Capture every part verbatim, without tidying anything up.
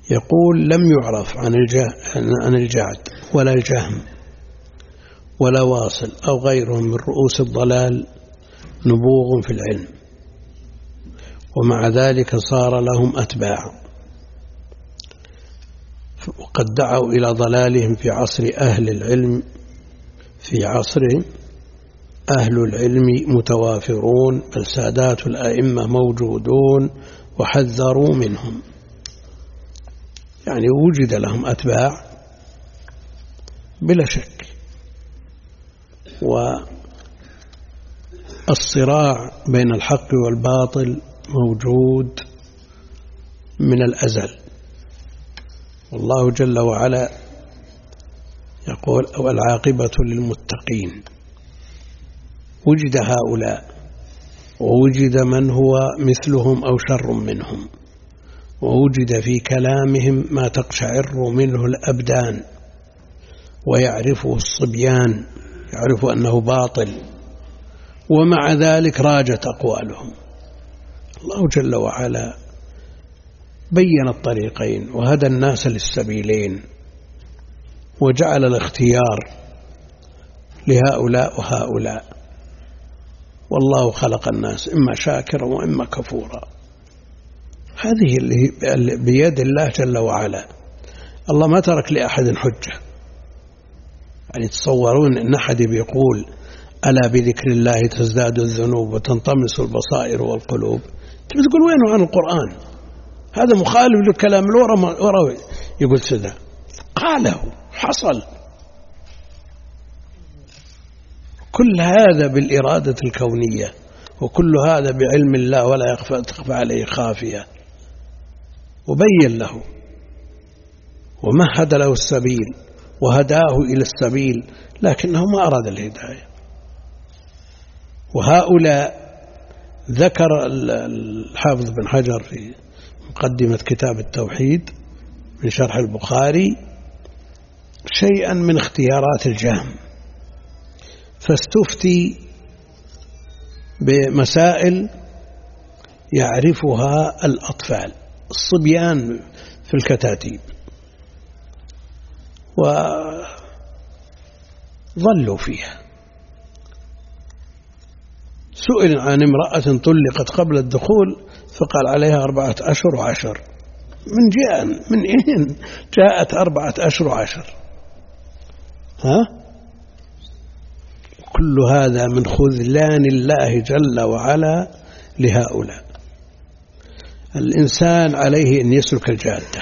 يقول لم يعرف عن الجعد ولا الجهم ولا واصل أو غيرهم من رؤوس الضلال نبوغ في العلم، ومع ذلك صار لهم أتباع، وقد دعوا إلى ضلالهم في عصر أهل العلم في عصر أهل العلم متوافرون، بل سادات الأئمة موجودون وحذروا منهم، يعني وجد لهم أتباع بلا شك. والصراع بين الحق والباطل موجود من الأزل، والله جل وعلا يقول والعاقبة للمتقين. وجد هؤلاء ووجد من هو مثلهم أو شر منهم، ووجد في كلامهم ما تقشعر منه الأبدان ويعرفه الصبيان، يعرف أنه باطل، ومع ذلك راجت أقوالهم. الله جل وعلا بين الطريقين وهدى الناس للسبيلين، وجعل الاختيار لهؤلاء وهؤلاء، والله خلق الناس إما شاكرا وإما كفورا. هذه اللي بيد الله جل وعلا. الله ما ترك لأحد حجة. يعني تصورون أن أحد بيقول ألا بذكر الله تزداد الذنوب وتنطمس البصائر والقلوب، تقول وينه عن القرآن؟ هذا مخالف للكلام الورا. يقول سدى قاله حصل. كل هذا بالإرادة الكونية، وكل هذا بعلم الله ولا يخفى تخفى عليه خافية، وبين له ومهد له السبيل وهداه إلى السبيل، لكنه ما أراد الهداية. وهؤلاء ذكر الحافظ بن حجر في مقدمة كتاب التوحيد من شرح البخاري شيئا من اختيارات الجهم، فاستفتي بمسائل يعرفها الأطفال الصبيان في الكتاتيب، وظلوا فيها. سئل عن امرأة طلقت قبل الدخول فقال عليها أربعة أشهر وعشر. من جاء من إين جاءت أربعة أشهر وعشر؟ ها؟ كل هذا من خذلان الله جل وعلا لهؤلاء. الإنسان عليه أن يسلك الجادة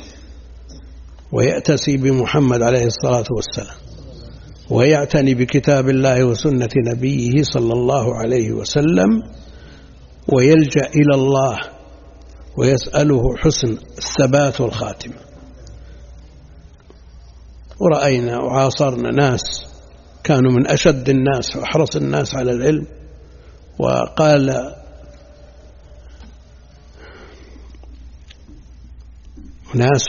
ويأتسي بمحمد عليه الصلاة والسلام، ويعتني بكتاب الله وسنة نبيه صلى الله عليه وسلم، ويلجأ إلى الله ويسأله حسن الثبات والخاتمة. ورأينا وعاصرنا ناس كانوا من أشد الناس وأحرص الناس على العلم، وقال ناس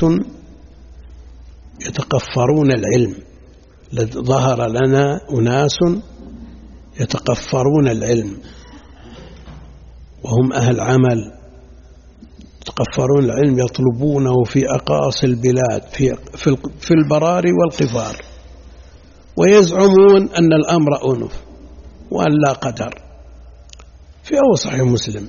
يتقفرون العلم، ظهر لنا أناس يتقفرون العلم وهم أهل عمل، يتقفرون العلم يطلبونه في أقاصي البلاد في, في, في البراري والقفار، ويزعمون أن الأمر أنف وأن لا قدر. في أول صحيح مسلم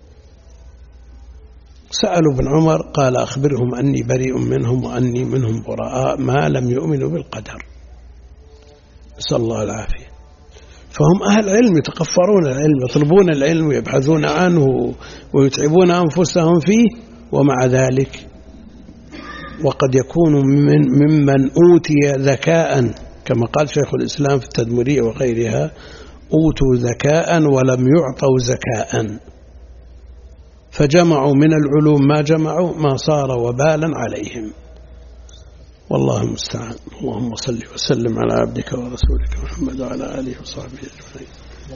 سألوا ابن عمر قال أخبرهم أني بريء منهم وأني منهم براء ما لم يؤمنوا بالقدر. نسأل الله العافية. فهم أهل علم يتقفرون العلم، يطلبون العلم ويبحثون عنه ويتعبون أنفسهم فيه، ومع ذلك وقد يكون من ممن أوتي ذكاء كما قال شيخ الإسلام في التدمرية وغيرها: أوتوا ذكاء ولم يعطوا زكاء، فجمعوا من العلوم ما جمعوا ما صار وبالا عليهم. والله المستعان. اللهم صل وسلم على عبدك ورسولك محمد وعلى آله وصحبه أجمعين.